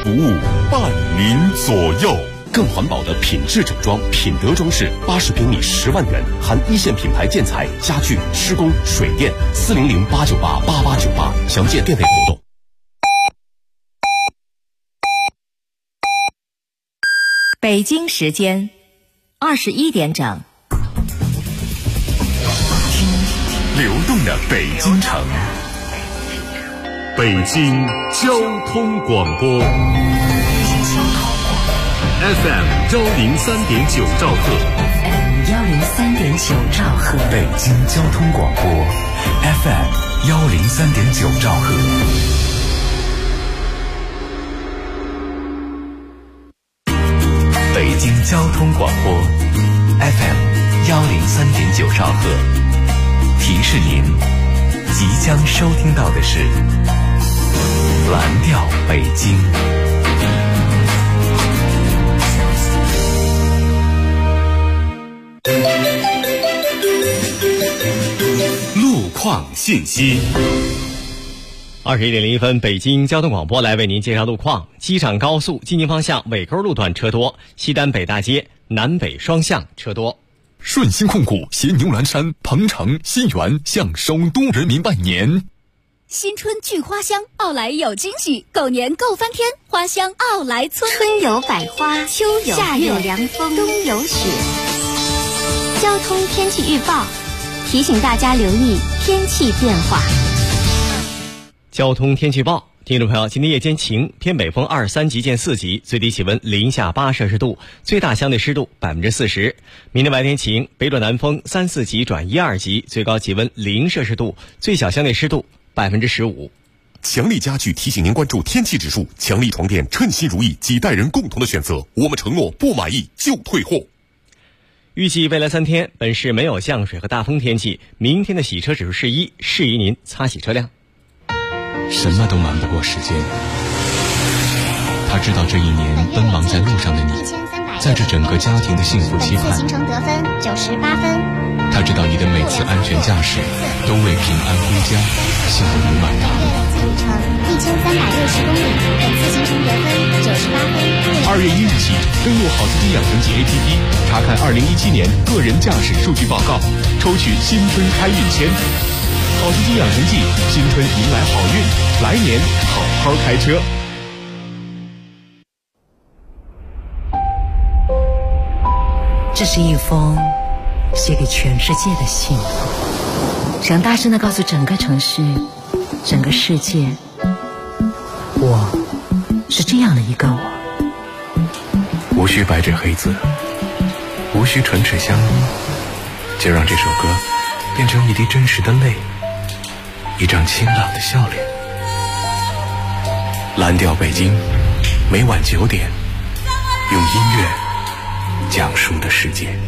服务，伴您左右。更环保的品质整装，品德装饰，80平米10万元，含一线品牌建材、家具、施工、水电，400-898-8898，详见店内活动。 北京时间21点整。 流动的北京城，北京交通广播 FM 103.9兆赫， 103.9兆赫， 北京交通广播 FM 103.9兆赫。北京交通广播 FM 103.9兆赫，提示您即将收听到的是蓝调北京。路况信息。 21点01分，北京交通广播来为您介绍路况。机场高速进京方向尾沟路段车多，西单北大街南北双向车多。 顺鑫控股携牛栏山、鹏城、新源向首都人民拜年。 新春聚花香，奥莱有惊喜，狗年购翻天，花香奥莱村。 春有百花，秋有夏有凉风，冬有雪。交通天气预报提醒大家留意天气变化。 交通天气报，听众朋友，今天夜间晴，偏北风23级见4级，最低气温零下8摄氏度，最大相对湿度40%。明天白天晴，北转南风3、4级转1、2级，最高气温0摄氏度，最小相对湿度15%。 强力家具提醒您关注天气指数，强力床垫称心如意，几代人共同的选择，我们承诺不满意就退货。 预计未来3天，本市没有降水和大风天气，明天的洗车指数是1，适宜您擦洗车辆。 什么都瞒不过时间，他知道这一年奔忙在路上的你，在这整个家庭的幸福期盼。 行程得分98分。 他知道你的每次安全驾驶都为平安归家幸福满堂。 路程1360公里，本次行程得分98分。 2月1日起，登录好司机养成记 APP， 查看2017年个人驾驶数据报告，抽取新春开运签。好司机养成记，新春迎来好运，来年好好开车。 这是一封写给全世界的信，想大声地告诉整个城市、整个世界，我是这样的一个我。 无需白纸黑字，无需唇齿相依，就让这首歌变成一滴真实的泪，一张清朗的笑脸。蓝调北京，每晚9点，用音乐讲述的世界。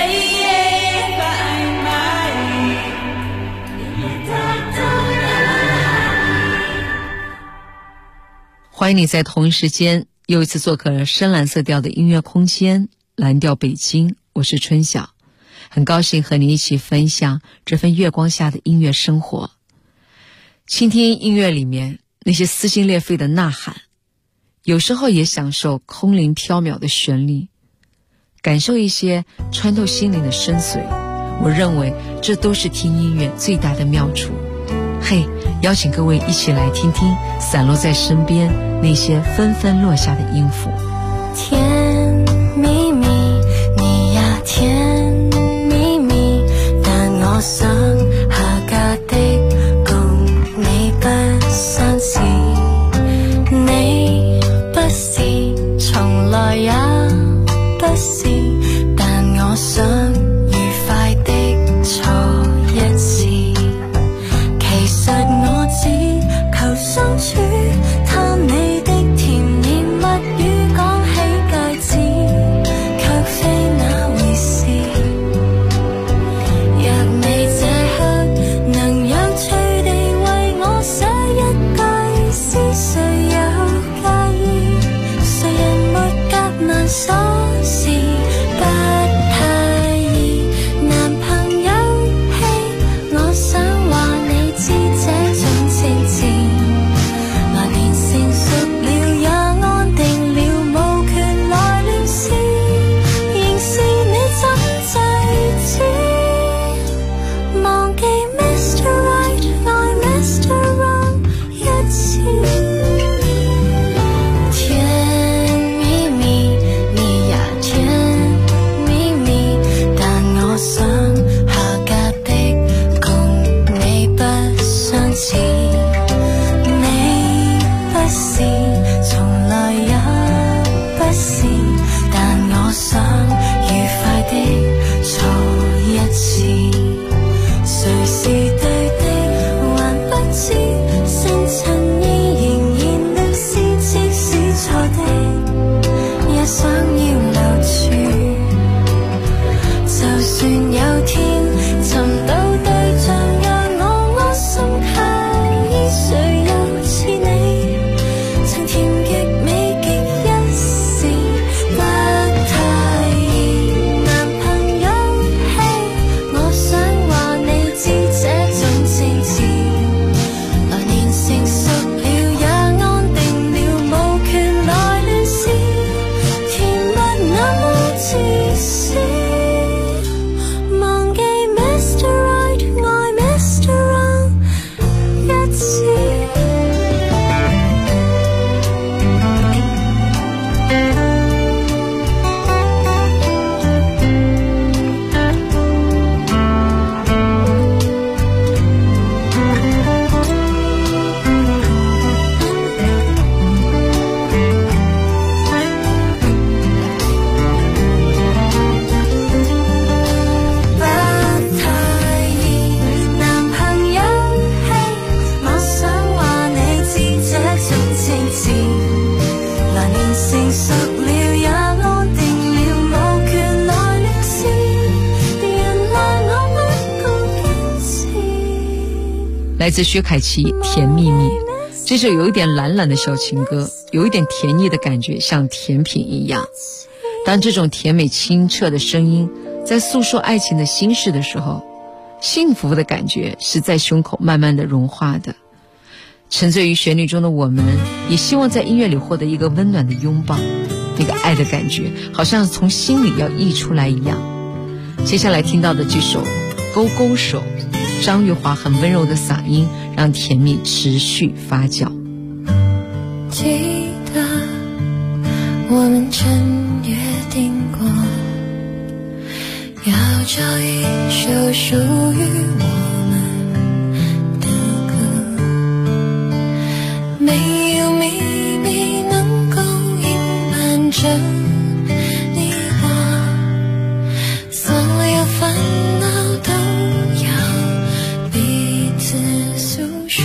欢迎你在同一时间又一次做客深蓝色调的音乐空间，蓝调北京，我是春晓，很高兴和你一起分享这份月光下的音乐生活。倾听音乐里面那些撕心裂肺的呐喊，有时候也享受空灵缥缈的旋律，感受一些穿透心灵的深邃。我认为这都是听音乐最大的妙处。嘿，邀请各位一起来听听散落在身边那些纷纷落下的音符。 甜蜜蜜，你也甜蜜蜜，但我想下嫁的共你不相似，你不是，從來也不是，但我想愉快的錯一次。其實我只求相處，貪你的甜言蜜語，講起戒指，卻非那回事。若你這想要留住，就算有天尋到對象讓我安心靠依，誰又似你曾甜極美極一時，不太易。男朋友嘿，我想話你知這種情節，來年成熟了也安定了，無權來亂試，甜蜜那麼自私，忘記 Mr. Right 愛 Mr. Wrong 一次。不太易，男朋友嘿，我想話你知這種情節，來年成熟了也安定了，無權來亂試，原來我不夠堅持。 来自薛凱琪《甜蜜蜜》，这首有一点懒懒的小情歌，有一点甜腻的感觉，像甜品一样。当这种甜美清澈的声音在诉说爱情的心事的时候，幸福的感觉是在胸口慢慢的融化的。沉醉于旋律中的我们，也希望在音乐里获得一个温暖的拥抱，那个爱的感觉好像从心里要溢出来一样。接下来听到的这首《勾勾手》，张玉华很温柔的嗓音让甜蜜持续发酵。 记得我们曾约定过，要找一首属于我们的歌，没有秘密能够隐瞒着你我，所有烦恼都要彼此诉说。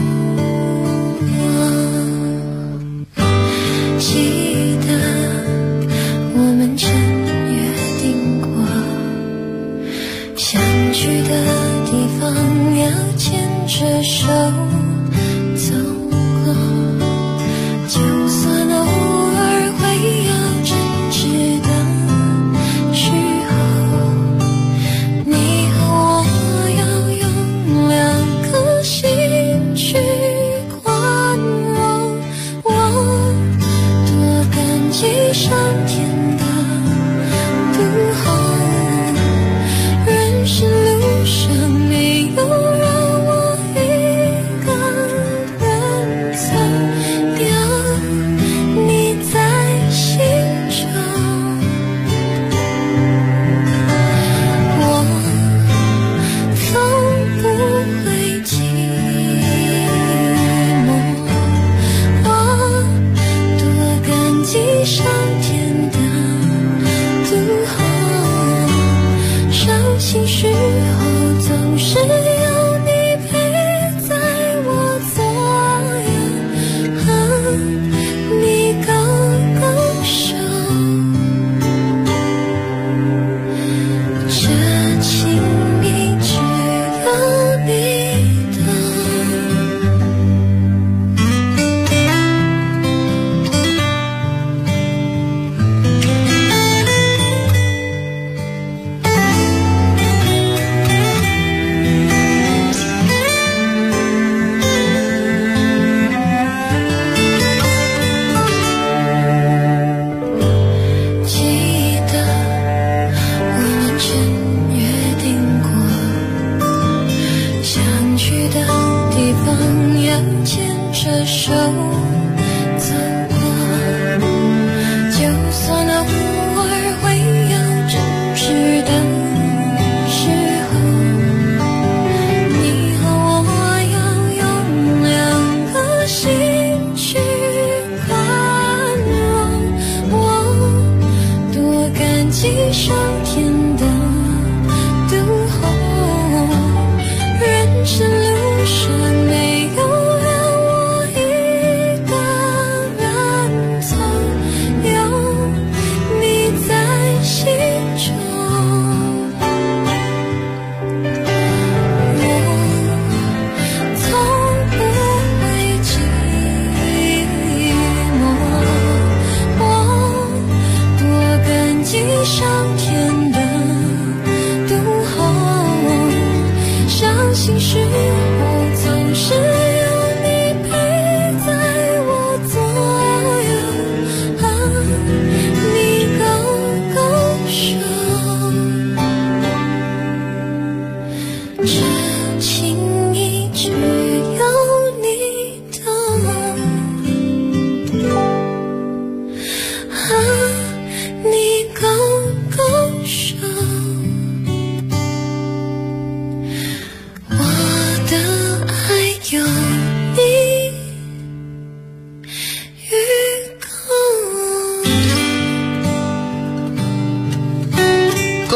记得我们曾约定过，相聚的地方要牵着手走过，就算偶尔会有争执的时候，你和我要用两颗心去宽容。我多感激上天的不候，人生路上没有让我一个人走掉，你在心中，我从不会寂寞。我多感激上天的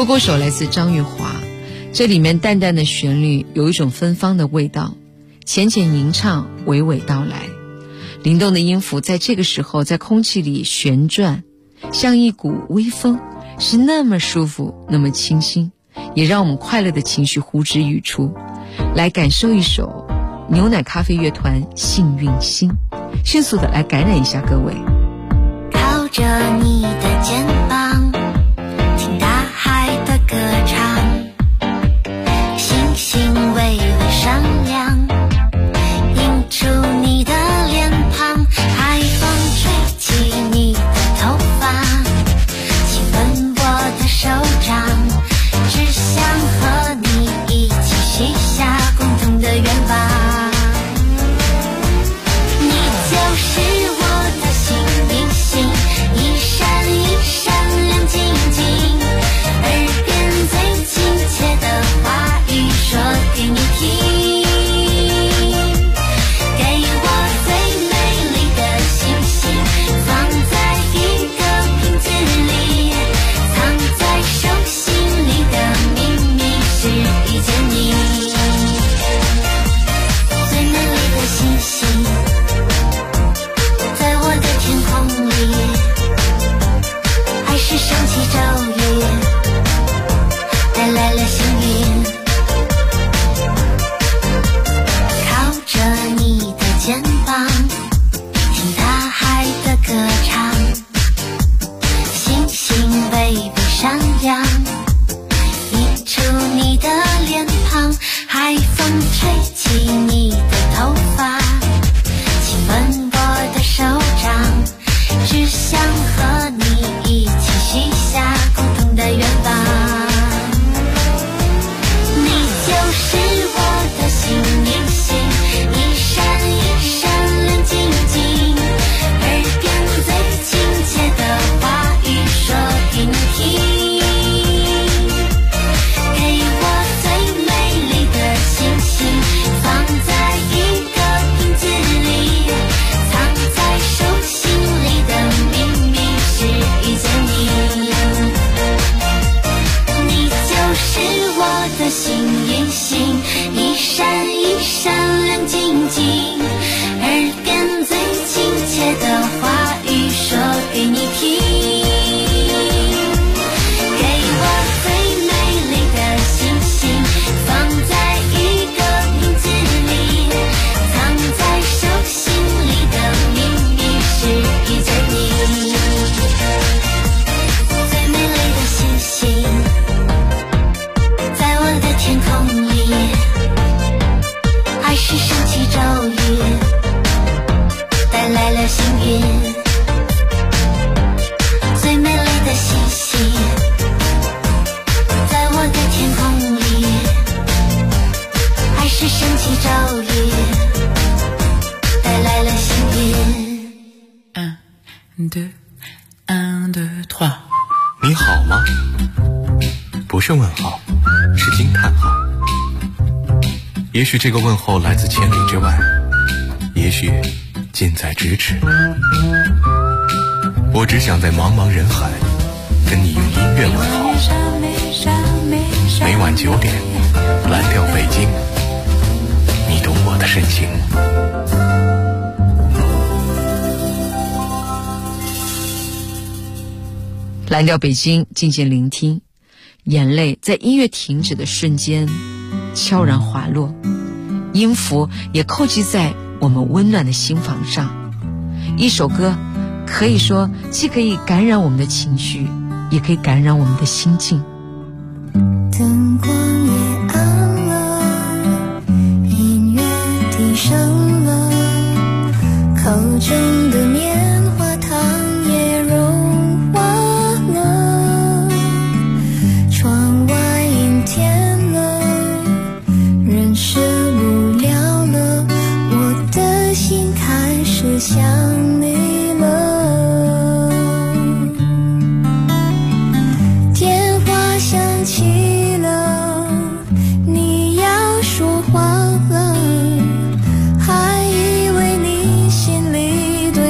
勾勾手来自张玉华，这里面淡淡的旋律有一种芬芳的味道，浅浅吟唱，娓娓道来。灵动的音符在这个时候在空气里旋转，像一股微风，是那么舒服，那么清新，也让我们快乐的情绪呼之欲出。来感受一首牛奶咖啡乐团幸运星，迅速的来感染一下各位。 靠着你的肩膀，听大海的歌唱，星星微微闪亮，映出你的脸庞，海风吹起你的头发，亲吻我的手掌，只想和你一起许下共同的愿望。你就是我的幸运星，一闪一闪亮晶晶，耳边最亲切的话语说给你听，给我最美丽的星星，放在一个瓶子里，藏在手心里的秘密是遇见你。最美丽的星星在我的天空里，还是升起骤雨，带来了幸运。靠着你的肩膀，听大海的歌唱，星星微微闪亮，映出你的脸庞，海风吹起你的头发，亲吻我的手掌，只想和你一起许下共同的愿望。你就是我的幸运星，一闪一闪亮晶晶，耳边最亲切的话语说给你听，给我最美丽的星星，放在一个瓶子里，藏在手心里的秘密是遇见你。你就是我的幸运星，一闪一闪亮晶晶，耳边最亲切的话语说给你听，给我最美丽的星星，放在一个瓶子里，藏在手心里的秘密是遇见你。最美丽的星星在我的天空里，还是升起骤雨，带来了幸运。最美丽的星星在我的天空里，还是升起骤雨，带来了幸运。 1, 2, 1, 2, 3。 你好吗？不是问号，是惊叹号。也许这个问候来自千里之外，也许近在咫尺。我只想在茫茫人海跟你用音乐问好。每晚9点，蓝调北京，你懂我的深情。 蓝调北京，静静聆听，眼泪在音乐停止的瞬间悄然滑落，音符也扣击在我们温暖的心房上。一首歌可以说既可以感染我们的情绪，也可以感染我们的心境。 灯光也暗了，音乐低声了，口中的棉花糖也融化了，窗外阴天了，人是无聊了，我的心开始想你了。电话响起了，你要说话了，还以为你心里多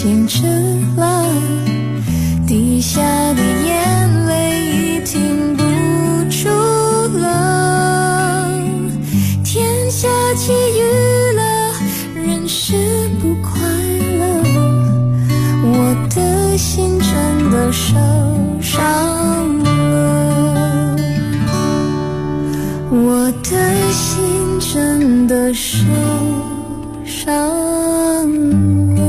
静止了，滴下的眼泪已停不住了，天下起雨了，人是不快乐，我的心真的受伤了，我的心真的受伤了。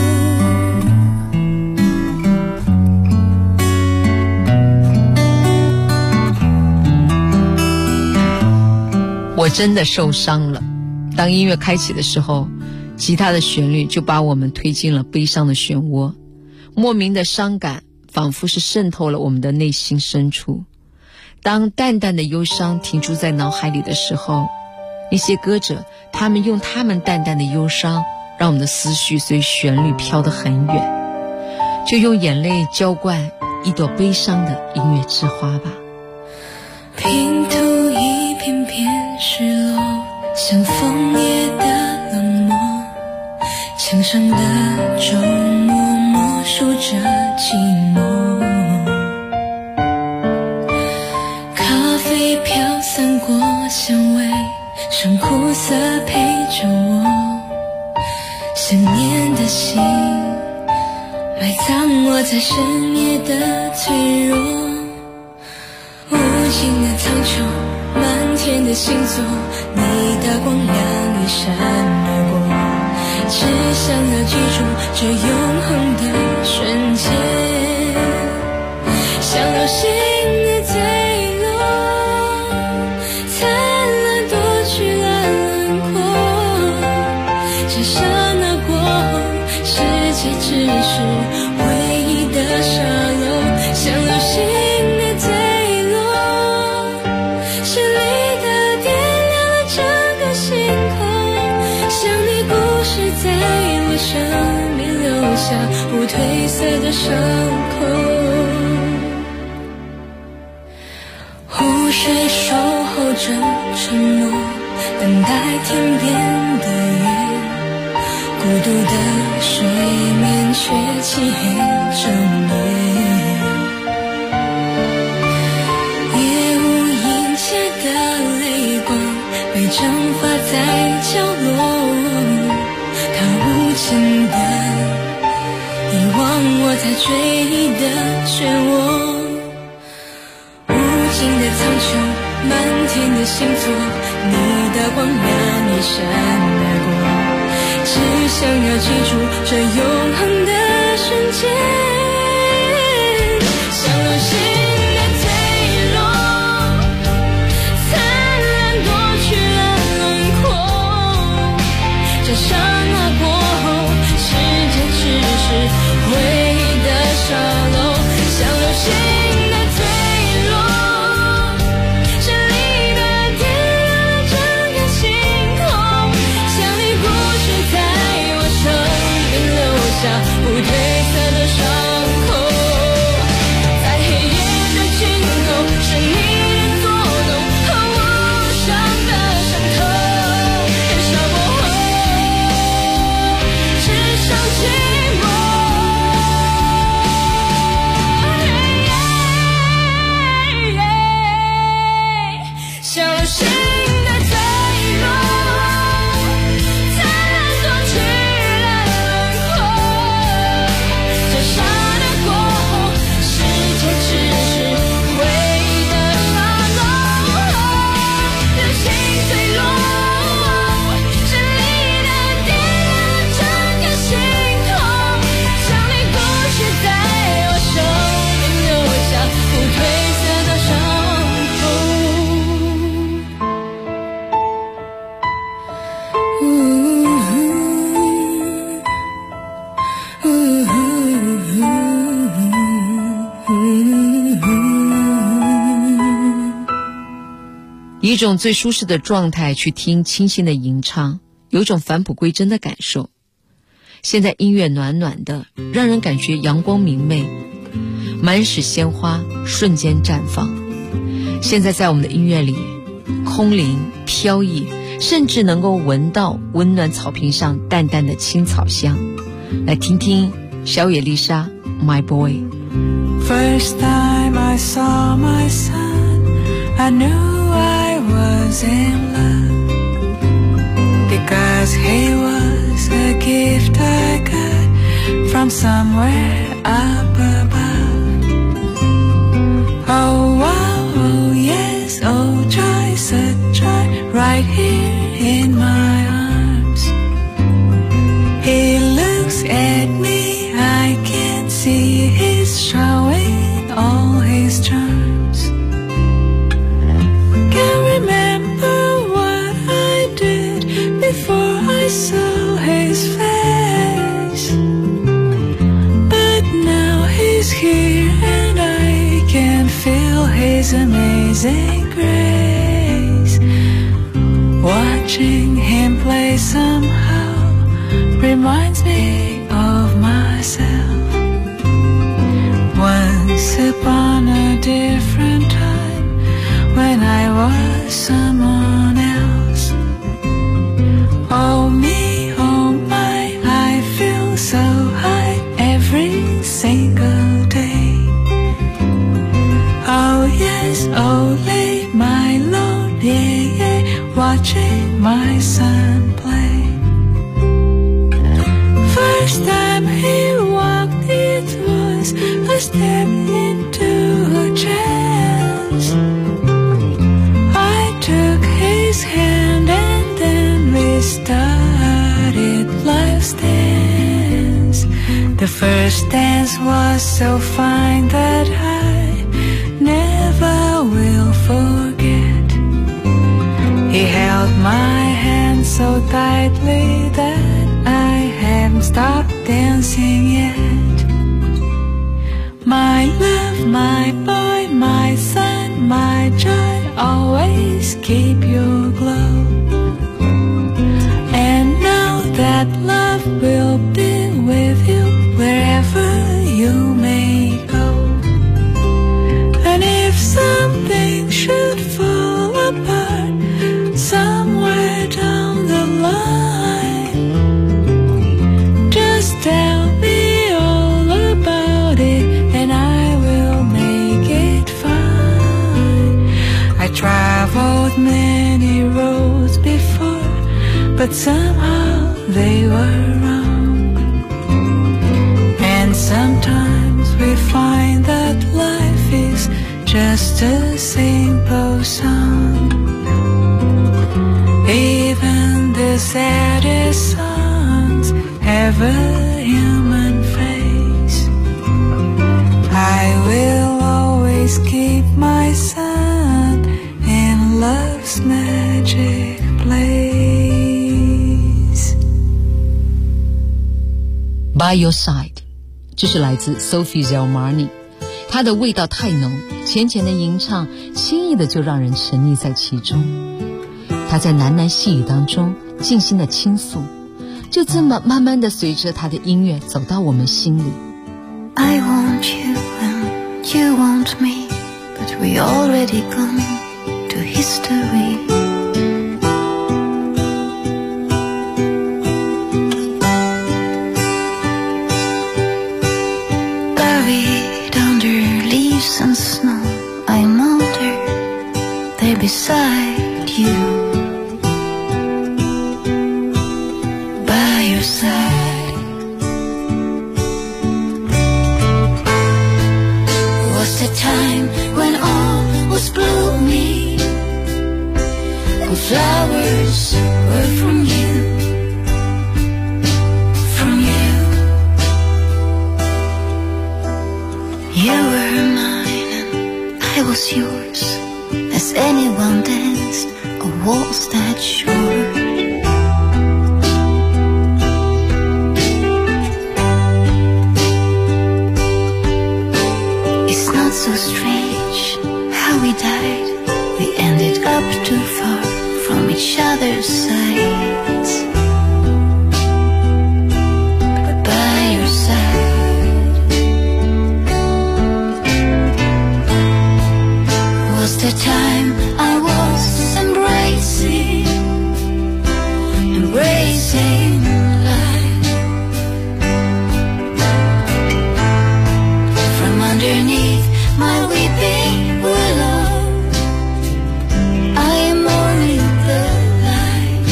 我真的受伤了。当音乐开启的时候，吉他的旋律就把我们推进了悲伤的漩涡，莫名的伤感仿佛是渗透了我们的内心深处。当淡淡的忧伤停驻在脑海里的时候，那些歌者他们用他们淡淡的忧伤让我们的思绪随旋律飘得很远，就用眼泪浇灌一朵悲伤的音乐之花吧。 拼图一片片失落，像枫叶的冷漠，墙上的周末默数着寂寞，咖啡飘散过香味，剩苦涩陪着我，想念的心埋葬我在深夜的脆弱，无尽的苍穹，漫天的星座，你的光亮一闪而过，只想要记住这永恒的瞬间，像流星的坠落，灿烂夺去了轮廓，这刹那过后，世界只是回忆的沙漏，像流星的坠落，绚丽的点亮了整个星空，像你故事在我生命留下不褪色的伤口，湖水守候着沉默，等待天边的月，孤独的水面却漆黑整夜，夜无垠切的泪光被蒸发在角落，它无情的遗忘我在追忆的漩涡，无尽的苍穹，漫天的星座，你的光亮一闪而过，只想要记住这永恒的瞬间，像流星的坠落，灿烂夺去了轮廓，这刹那过后，世界只是回忆的沙漏，像流星的坠落，绚丽的点亮了整个星空，像你故事在我生命留下不褪色的伤口，在黑夜的尽头，是你的作弄和无声的伤痛，燃烧过后，只剩寂寞，像流星的坠落，灿烂夺去了轮廓，这刹那过后，世界只是回忆的沙漏，流星坠落，绚丽的点亮了整个星空，像你故事在我生命留下不褪色的伤口。 以一种最舒适的状态去听清新的吟唱，有一种返璞归真的感受。现在音乐暖暖的，让人感觉阳光明媚，满室鲜花瞬间绽放。现在在我们的音乐里，空灵飘逸，甚至能够闻到温暖草坪上淡淡的青草香。来听听小野丽莎 My Boy。 First time I saw my son, I knew I was in love, because he was a gift I got from somewhere up above. Oh wow, oh yes, oh joy, such joy, right here in my arms. He looks at me, I can see he's showing all his charms. Can't remember what I did before I saw his face, but now he's here and I can feel his amazing grace. Watching him play somehow reminds me of myself. Once upon a different time, when I was someone else. Oh me, oh my, I feel so high every single day. Oh yes, only my Lord, yeah, yeah, watching my son play. First time he walked, it was a step into a chance. I took his hand and then we started life's dance. The first dance was so fine that I never will forget. He held my hand so tightly that I haven't stopped dancing yet. My love, my boy, my son, my joy, always keep your glow. And know that love will be with you wherever you may go. And if something should fall apart somewhere down the line, just tell me all about it and I will make it fine. I traveled many roads before, but somehow they were wrong. And sometimes we find that life is just a simple song. Even the saddest songs have a human face. I will always keep my son in love's magic place. By Your Side， 这是来自 Sophie Zelmani， 她的味道太浓，浅浅的吟唱轻易的就让人沉溺在其中。她在喃喃细语当中静心的倾诉，就这么慢慢的随着她的音乐走到我们心里。 I want you and you want me, but we already gone to history. Buried under leaves and snow, I'm older, there beside you. By your side was the time when all was blooming, and flowers were from you, from you. You were mine and I was yours, as anyone danced a waltz that short. It's not so strange how we died. We ended up too far from each other's sides. But by your side was the time I was embracing underneath my weeping willow, I am mourning the light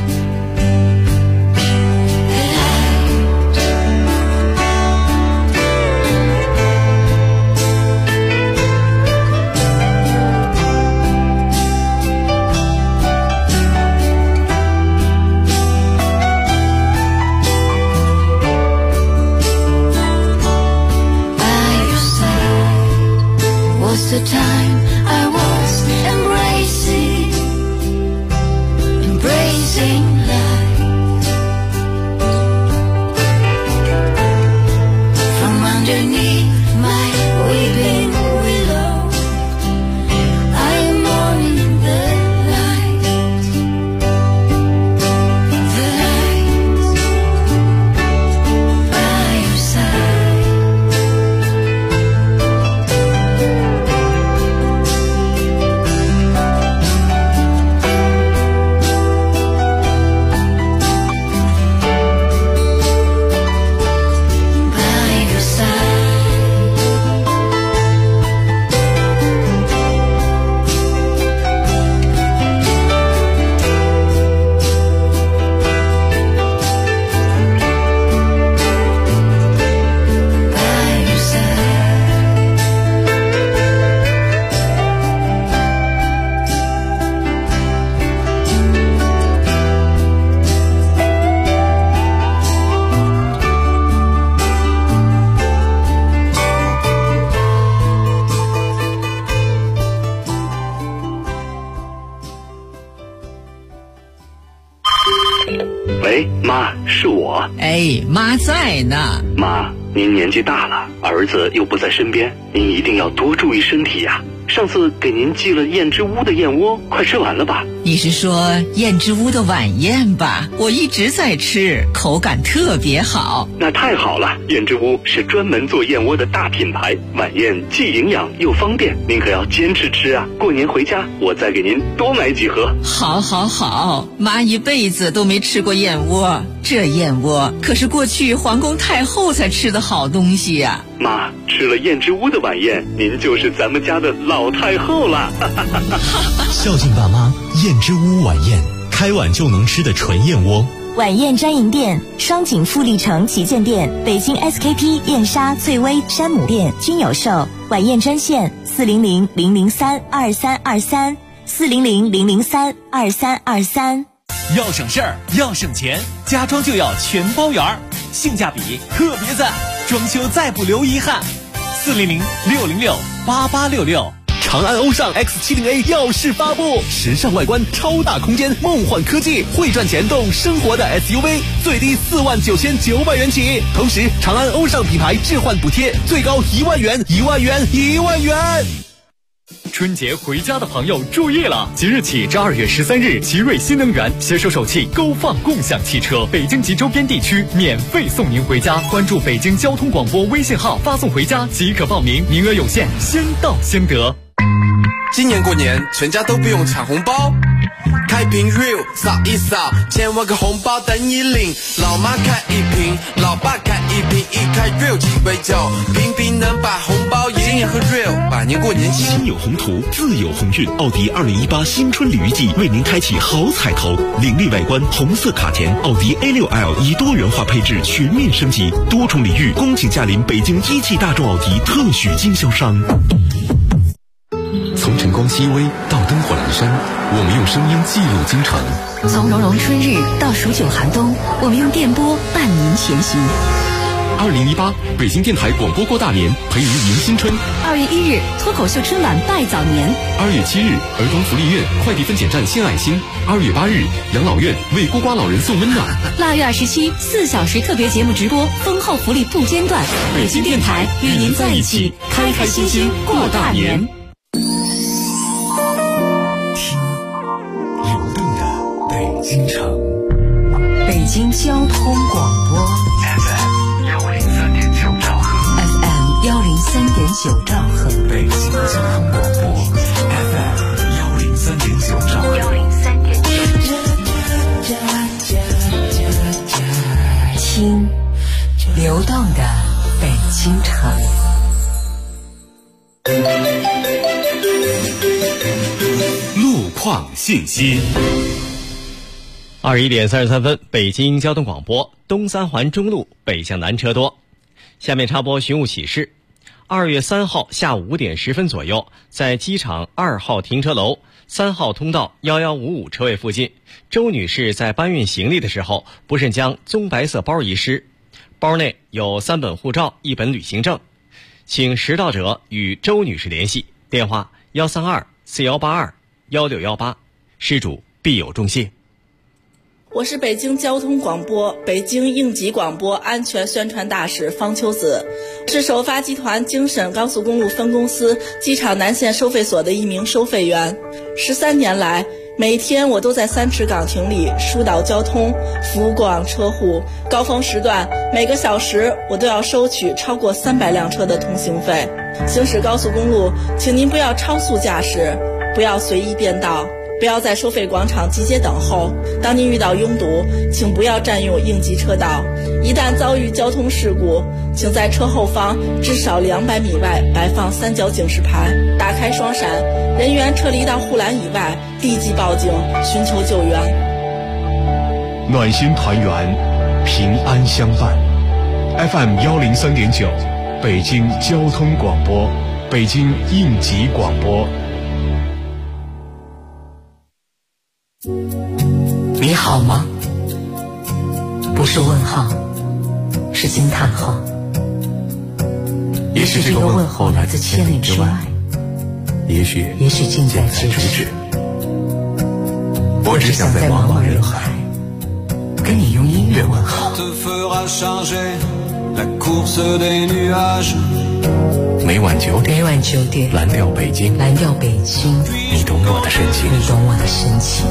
by your side was the time I was embracing life. From underneath my weeping willow, I am mourning the light, by your side. By your side, by your side. 喂，妈，是我。 哎，妈在呢。 妈，您年纪大了，儿子又不在身边，您一定要多注意身体呀。上次给您寄了燕之屋的燕窝，快吃完了吧？ 你是说燕之屋的晚宴吧？我一直在吃，口感特别好。 那太好了，燕之屋是专门做燕窝的大品牌，晚宴既营养又方便，您可要坚持吃啊！过年回家，我再给您多买几盒。 好，好，好，妈一辈子都没吃过燕窝，这燕窝可是过去皇宫太后才吃的好东西呀。 妈，吃了燕之屋的晚宴，您就是咱们家的老太后了。 孝敬爸妈，燕之屋晚宴，开碗就能吃的纯燕窝。 晚宴专营店：双井富力城旗舰店、北京 SKP 燕莎、翠微、山姆店均有售。晚宴专线：400-003-2323，400-003-2323。 要省事儿，要省钱，家装就要全包圆儿，性价比特别赞，装修再不留遗憾。400-606-8866。 长安欧尚 X70A 耀世发布，时尚外观，超大空间，梦幻科技，会赚钱动生活的 SUV， 最低49900元起。同时，长安欧尚品牌置换补贴最高1万元，1万元，1万元。 春节回家的朋友注意了，即日起至2月13日，奇瑞新能源携手首汽勾放共享汽车，北京及周边地区免费送您回家。关注北京交通广播微信号，发送回家即可报名，名额有限，先到先得。 今年过年全家都不用抢红包，开瓶 real 扫一扫，千万个红包等你领。老妈开一瓶，老爸开一瓶，一开 real 鸡尾酒，瓶瓶能把红包赢。今年喝 real， 百年过年新。 心有宏图，自有鸿运。奥迪2018新春鲤鱼季为您开启好彩头，凌厉外观，红色卡钿，奥迪 A6L 以多元化配置全面升级，多重礼遇，恭请驾临北京一汽大众奥迪特许经销商。 从晨光熹微到灯火阑珊，我们用声音记录京城； 从融融春日到数九寒冬，我们用电波伴您前行。 2018北京电台广播过大年，陪您迎新春。 2月1日，脱口秀春晚拜早年。 2月7日，儿童福利院快递分拣站献爱心。2月8日，养老院为孤寡老人送温暖。 腊月27，4小时特别节目直播，丰厚福利不间断。北京电台与您在一起，开开心心过大年。 听流动的北京城， 北京交通广播 FM103.9兆赫 ，FM103.9兆赫， 北京交通广播 FM103.9兆赫听流动的北京城。 路况信息。 21点33分，北京交通广播，东三环中路北向南车多。下面插播巡务启事。2月3号下午5点10分左右，在机场2号停车楼3号通道1155车位附近，周女士在搬运行李的时候，不慎将棕白色包遗失，包内有3本护照、1本旅行证，请拾到者与周女士联系，电话132-4182-1618，失主必有重谢。 我是北京交通广播北京应急广播安全宣传大使方秋子，是首发集团京沈高速公路分公司机场南线收费所的一名收费员。13年来，每天我都在3池岗亭里疏导交通，服务过往车户。高峰时段，每个小时我都要收取超过300辆车的通行费。行驶高速公路，请您不要超速驾驶，不要随意变道，不要在收费广场集结等候。当您遇到拥堵，请不要占用应急车道。一旦遭遇交通事故，请在车后方至少200米外摆放3角警示牌，打开双闪，人员撤离到护栏以外，立即报警寻求救援。 暖心团圆，平安相伴。FM 103.9，北京交通广播，北京应急广播。 你好吗？不是问号，是惊叹号。 也许这个问候来自千里之外，也许近在咫尺。我只想在茫茫人海跟你用音乐问好。每晚9点，蓝调北京，你懂我的深情。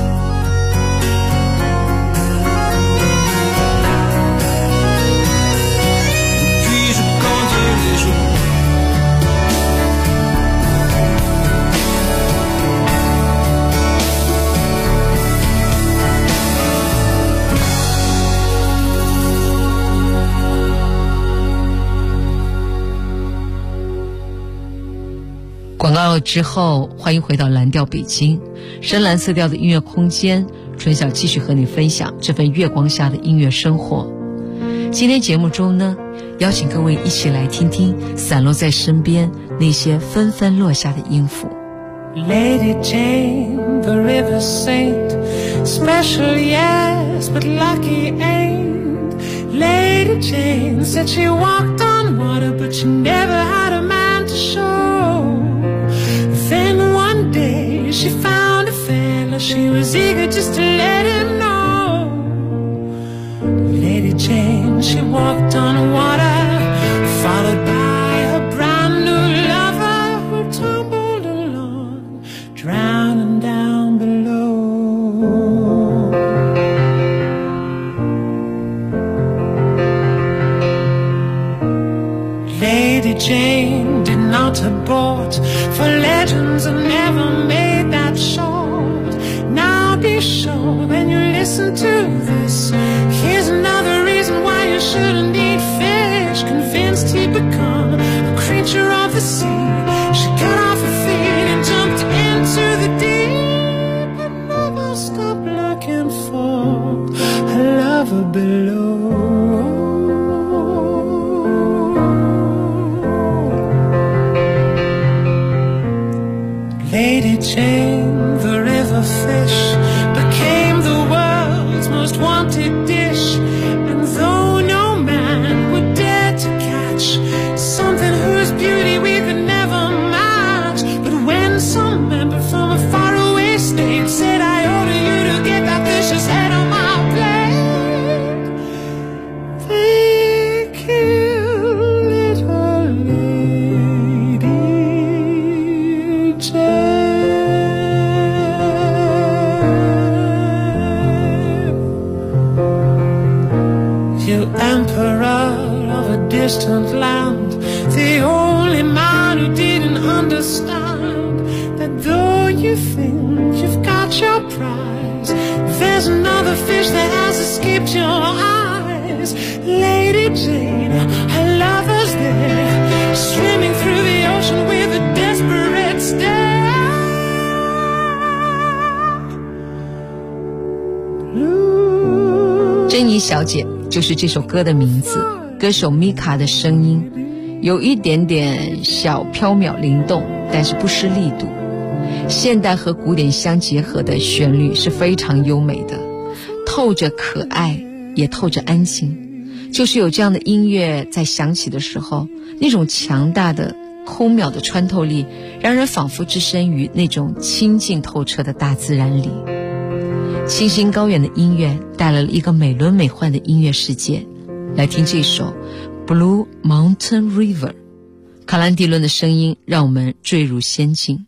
广告之后，欢迎回到蓝调北京，深蓝色调的音乐空间，春晓继续和你分享这份月光下的音乐生活。今天节目中呢，邀请各位一起来听听散落在身边那些纷纷落下的音符。 Lady Jane, the river saint, special yes, but lucky ain't. Lady Jane said she walked on water, but she never had a man to show. Then one day she found a fella, she was eager just to let him know. Lady Jane, she walked on water, followed by her brand new lover who tumbled along, drowning down below. Lady Jane did not abort, for legends have never made that short. Now be sure when you listen to this, here's another reason why you shouldn't eat fish. Convinced he'd become a creature of the sea, she cut off her feet and jumped into the deep, and never stopped looking for a lover below. Lady Jane, the river fish, became the world's most wanted dish. And though no man would dare to catch something whose beauty we could never match, but when some member from a faraway state said, I order you to get that fish's head on my plate, they killed little Lady Jane. You emperor of a distant land, the only man who didn't understand that though you think you've got your prize, there's another fish that has escaped your eyes. Lady Jane, her lover's there, swimming through the ocean with a death 解，就是这首歌的名字。歌手米卡的声音有一点点小飘渺灵动，但是不失力度。现代和古典相结合的旋律是非常优美的，透着可爱，也透着安静。就是有这样的音乐在响起的时候，那种强大的空渺的穿透力，让人仿佛置身于那种清净透彻的大自然里。清新高远的音乐带来了一个美轮美奂的音乐世界。来听这首 Blue Mountain River， 卡兰迪伦的声音让我们坠入仙境。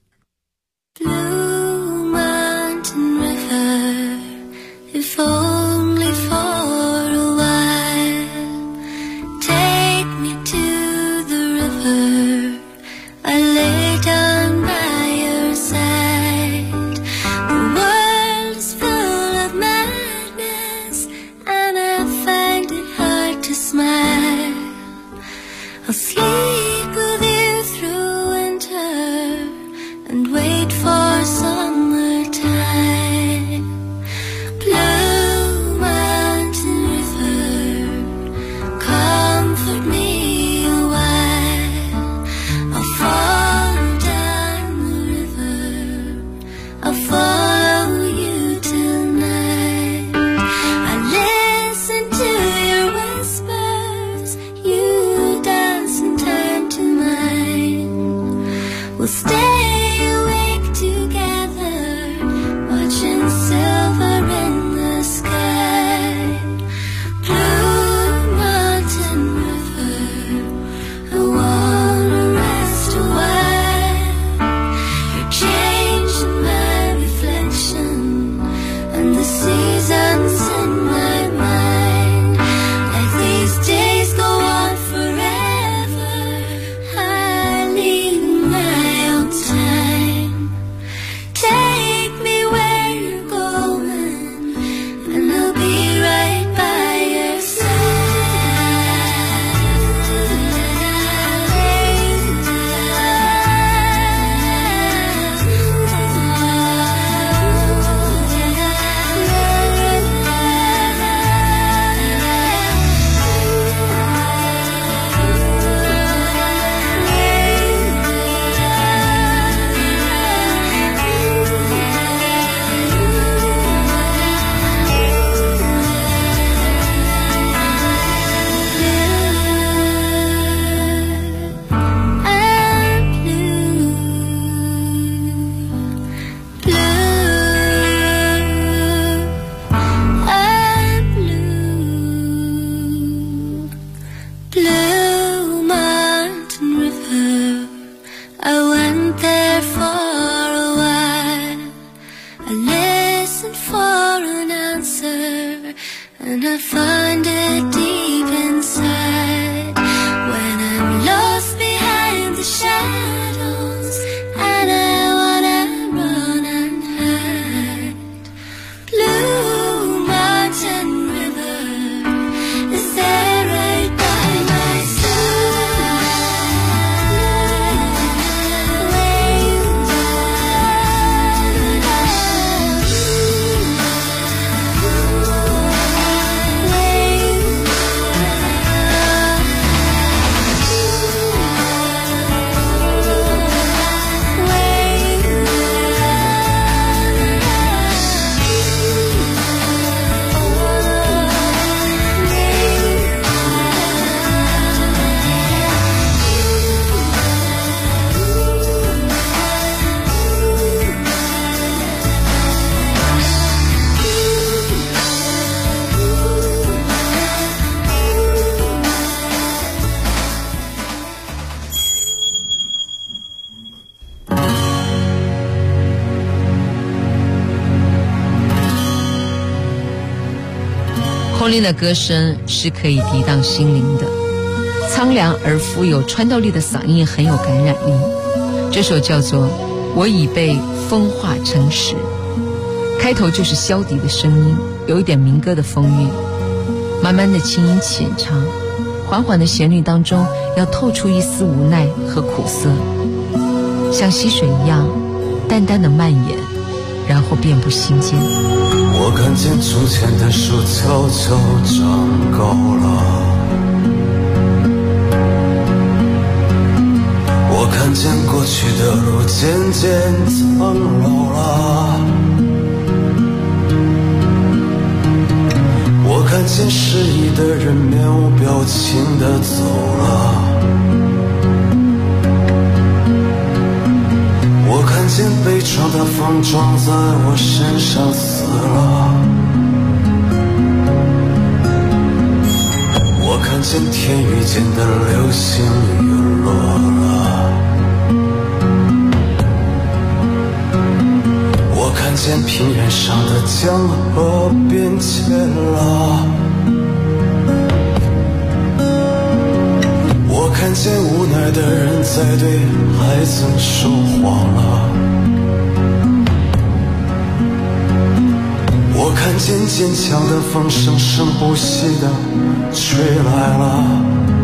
Blue Mountain River, if only for a while, take me to the river, I lay down by your side. The world is full of madness and I find it hard to smile. I'll sleep with you through winter and wait for summertime. Blue Mountain River, comfort me a while. I'll follow down the river, I'll follow you tonight. I listen to your whispers, you dance in time to mine. We'll stay awake together, watching silver in the sky. Blue Mountain River, I wanna rest a while. You're changing my reflection and the seasons in my mind. Like these days go on forever, I need my own time. Take me where you're going and I'll be right by your Blue Mountain River, I went there for a while. I listened for an answer and I find it deep inside. When I'm lost behind the shadows and I wanna run and hide. Blue Mountain River is there right by my 空灵的歌声是可以涤荡心灵的，苍凉而富有穿透力的嗓音很有感染力。这首叫做《我已被风化成石》，开头就是萧笛的声音，有一点民歌的风韵，慢慢的轻音浅唱，缓缓的旋律当中要透出一丝无奈和苦涩，像溪水一样淡淡的蔓延， 然后遍布心间。 我看见从前的树悄悄长高了，我看见过去的路渐渐苍老了，我看见失意的人面无表情地走了，我看见悲怆的风撞在我身上死了，我看见天宇间的流星陨落了，我看见平原上的江河变迁了，我看见无奈的人在对孩子说谎了，我看见坚强的风生生不息地吹来了，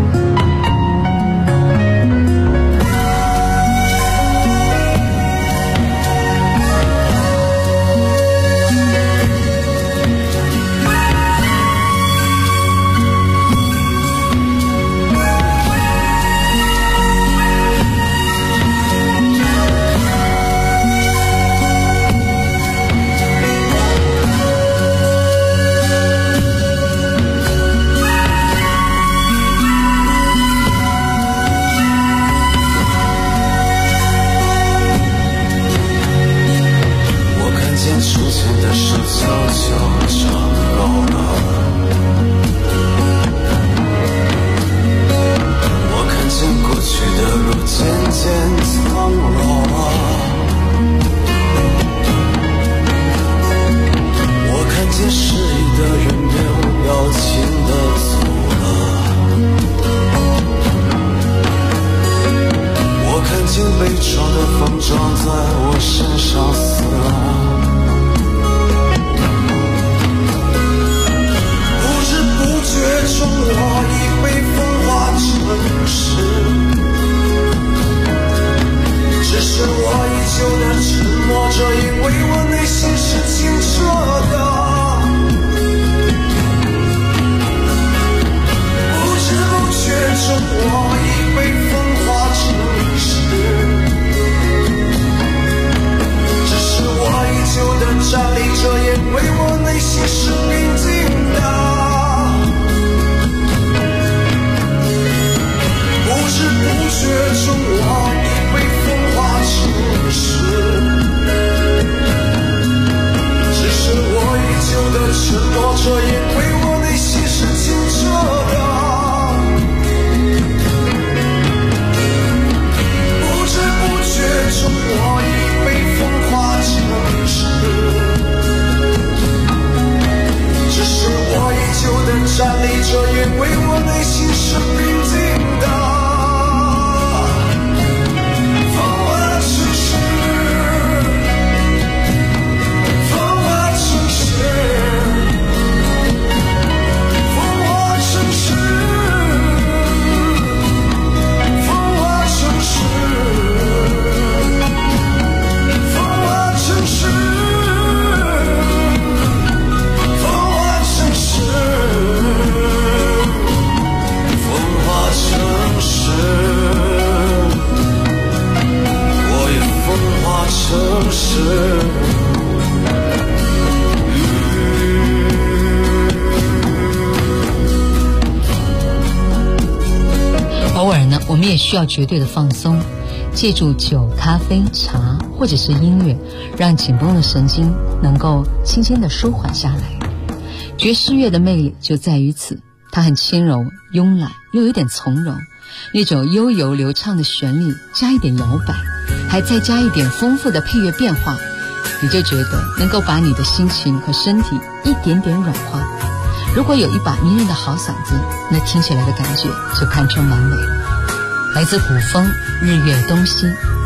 我们也需要绝对的放松，借助酒、咖啡、茶或者是音乐，让紧绷的神经能够轻轻地舒缓下来。爵士乐的魅力就在于此，它很轻柔、慵懒，又有点从容，那种悠游流畅的旋律，加一点摇摆，还再加一点丰富的配乐变化，你就觉得能够把你的心情和身体一点点软化。如果有一把迷人的好嗓子，那听起来的感觉就堪称完美了。来自古风《日月东西》。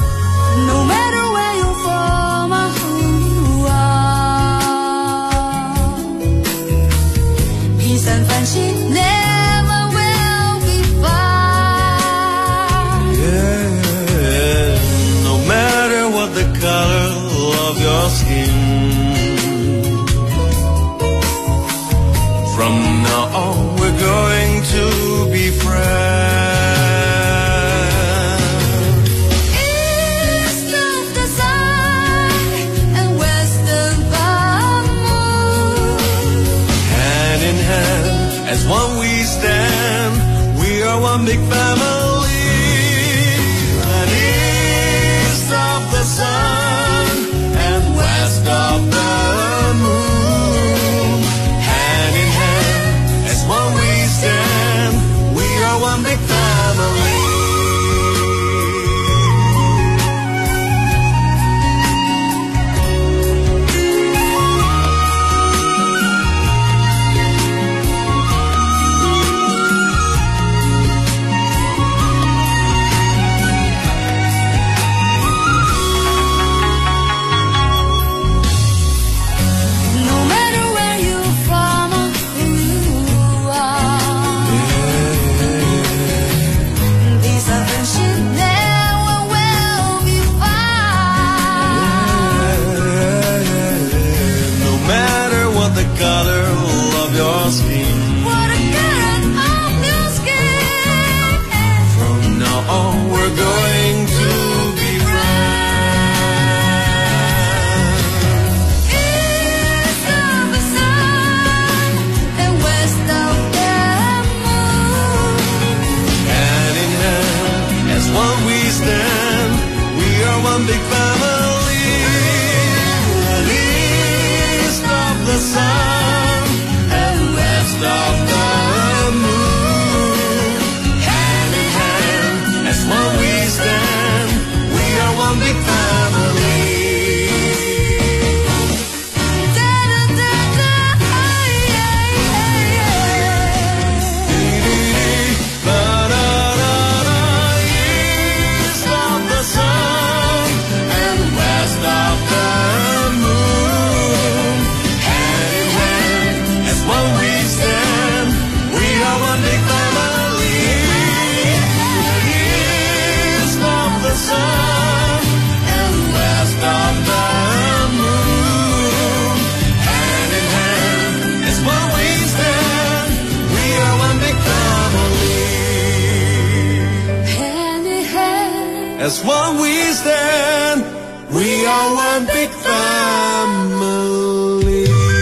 No matter where you're from or who you are, peace and friendship never will be far. Yeah, no matter what the color of your skin, we're going to be right. East of the sun and west of the moon. Hand in hand, as one we stand, we are one big family. East of the sun and west of the moon. Hand in hand, as one we stand, we are one big family. East of the sun and west of the moon. Hand in hand, as one we stand, we are one big family. East of the sun and west of the moon. Hand in hand, as one we stand, we are one big family. Hand in hand. As one we stand, we are one big family.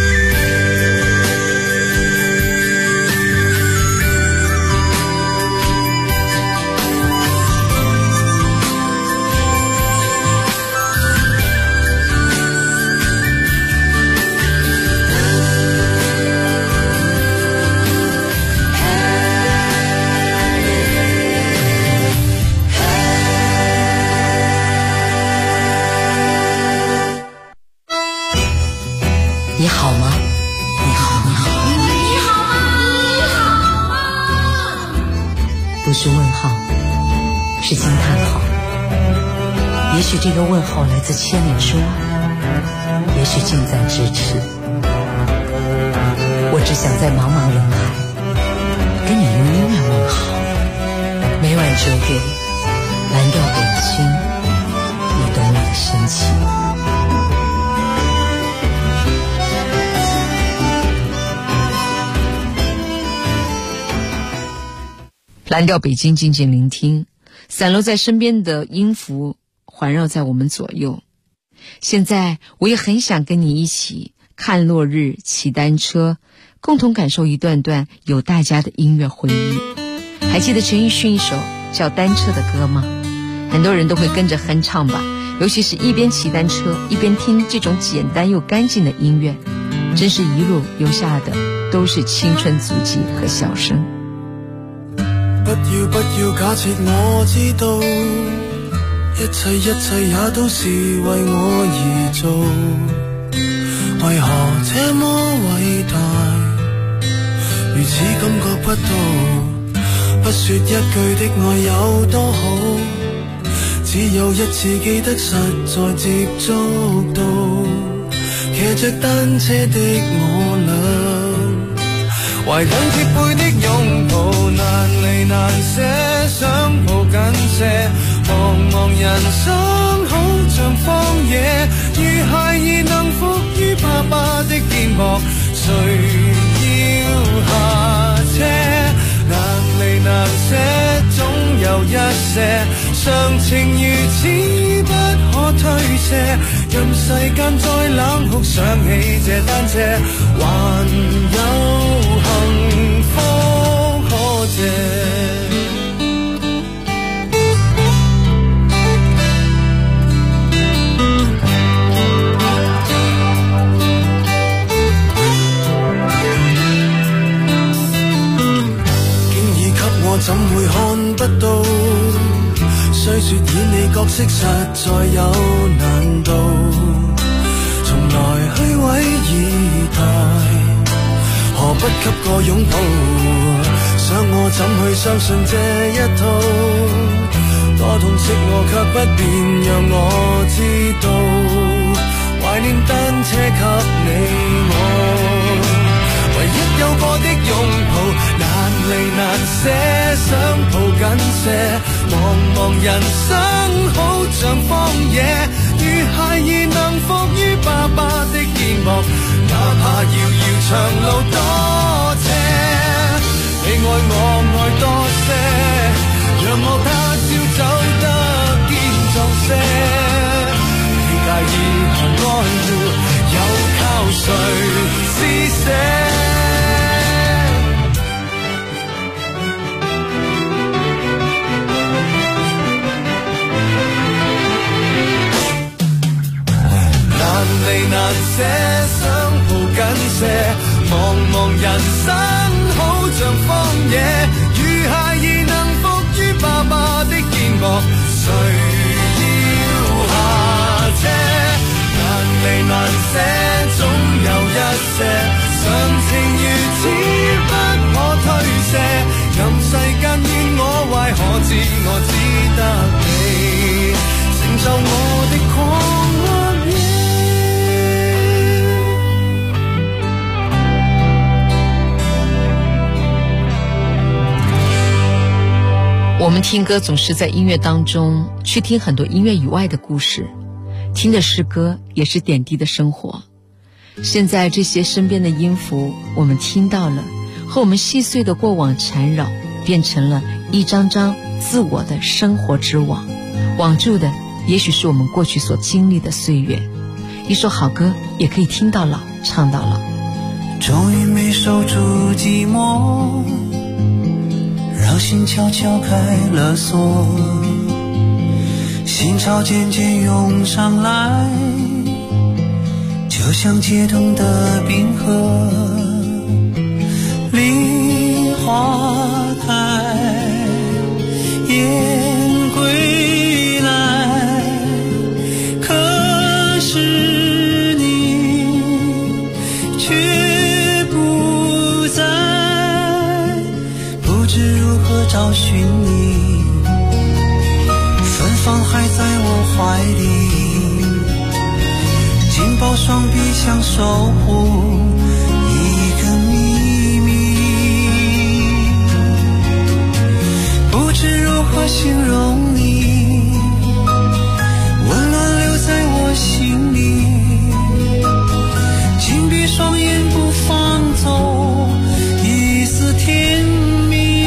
你好吗？你好，你好， 你好吗？你好吗？ 不是问号，是惊叹号。也许这个问号来自千里之外，也许近在咫尺。我只想在茫茫人海，跟你用音乐问好。每晚9点，蓝调北京，你懂我的深情。 蓝调北京，静静聆听，散落在身边的音符环绕在我们左右。现在我也很想跟你一起看落日，骑单车，共同感受一段段有大家的音乐回忆。还记得陈奕迅一首叫《单车》的歌吗？很多人都会跟着哼唱吧，尤其是一边骑单車一边听这种简单又干净的音乐，真是一路留下的都是青春足迹和笑聲。 不要假設我知道，一切也都是為我而做，為何這麼偉大，如此感覺不到，不說一句的愛有多好，只有一次記得實在接觸到，騎着單車的我倆，懷緊貼背的擁抱，難離難捨，想抱緊些，茫茫人生好像荒野，如孩兒能伏於爸爸的肩膊，誰要下車？難離難捨，總有一些常情如此不可推卸，任世間再冷酷，想起這單車，還有幸福可借。我怎會看不到？雖說演你角色實在有難度，從來虛偽以待，何不給個擁抱？想我怎去相信這一套？多痛惜我卻不便讓我知道，懷念單車給你我。唯一有過的擁抱，難離難捨，想抱緊些，茫茫人生好像荒野，如孩兒能伏於爸爸的肩膊，哪怕遙遙長路多斜，你愛我愛多些，讓我他朝走望人生好像荒野，如孩兒能伏於爸爸的肩膊，誰要下車？難離難捨，總有一些常情如此不可推卸。任世間怨我壞，可知我只得你成就我的狂樂野。 我们听歌总是在音乐当中去听很多音乐以外的故事，听的诗歌也是点滴的生活。现在这些身边的音符我们听到了，和我们细碎的过往缠绕，变成了一张张自我的生活之网，网住的也许是我们过去所经历的岁月。一首好歌也可以听到老，唱到老。 终于没守住寂寞，让心悄悄开了锁，心潮渐渐涌上来，就像解冻的冰河。梨花开，雁归来，可是你却不在，不知如何找寻你，芬芳还在我怀里，紧抱双臂想守护一个秘密，不知如何形容你，温暖留在我心里，紧闭双眼不放走一丝甜蜜。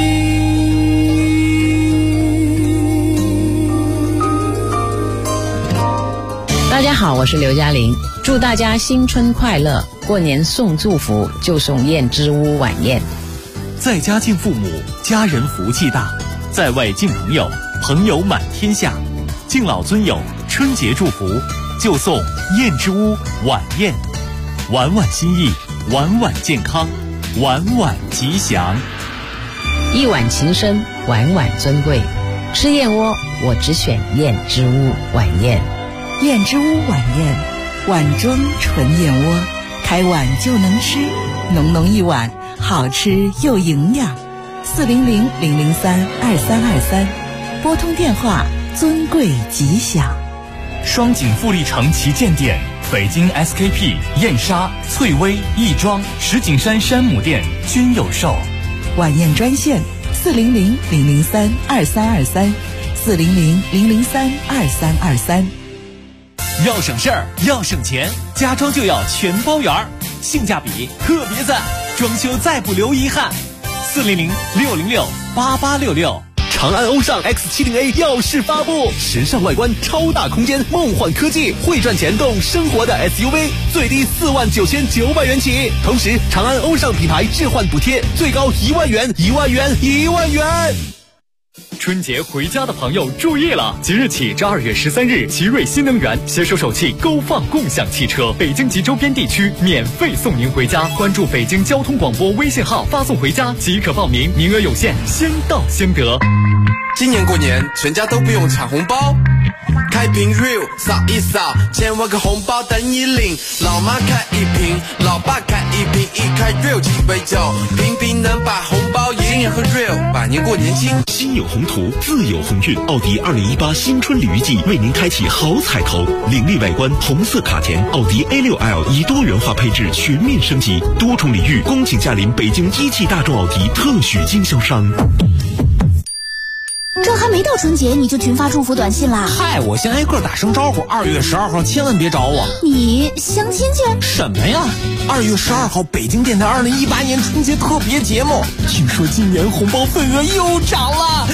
大家好，我是刘嘉玲，祝大家新春快乐，过年送祝福就送燕之屋晚宴。 在家敬父母，家人福气大；在外敬朋友，朋友满天下。敬老尊友，春节祝福就送燕之屋晚宴，晚晚心意，晚晚健康，晚晚吉祥。 一碗情深，晚晚尊贵。吃燕窝，我只选燕之屋晚宴。 燕之屋晚宴，碗中纯燕窝，开碗就能吃，浓浓一碗，好吃又营养。400-003-2323，拨通电话，尊贵吉祥。 双井富力城旗舰店、北京 SKP、燕莎、翠微、亦庄、石景山山姆店均有售。 晚宴专线400-003-2323，400-003-2323。 要省事儿，要省钱，家装就要全包圆儿，性价比特别赞，装修再不留遗憾。400-606-8866。长安欧尚 X70A 耀世发布，时尚外观，超大空间，梦幻科技，会赚钱动生活的 SUV， 最低49900元起。同时，长安欧尚品牌置换补贴最高1万元，1万元，1万元。 春节回家的朋友注意了！即日起至2月13日，奇瑞新能源携手首汽勾放共享汽车，北京及周边地区免费送您回家。关注北京交通广播微信号，发送回家即可报名，名额有限，先到先得。 今年过年全家都不用抢红包，开瓶 real 扫一扫，千万个红包等你领。老妈开一瓶，老爸开一瓶，一开 real 鸡尾酒，瓶瓶能把红包赢。今年喝 real， 百年过年轻。 心有宏图，自有鸿运。奥迪2018新春鲤鱼季为您开启好彩头，凌厉外观，红色卡钿，奥迪 A6L 以多元化配置全面升级，多重礼遇，恭请驾临北京一汽大众奥迪特许经销商。 这还没到春节你就群发祝福短信啦？ 嗨，我先挨个打声招呼，2月12号千万别找我。 你相亲去？ 什么呀？2月12号北京电台2018年春节特别节目，听说今年红包份额又涨了，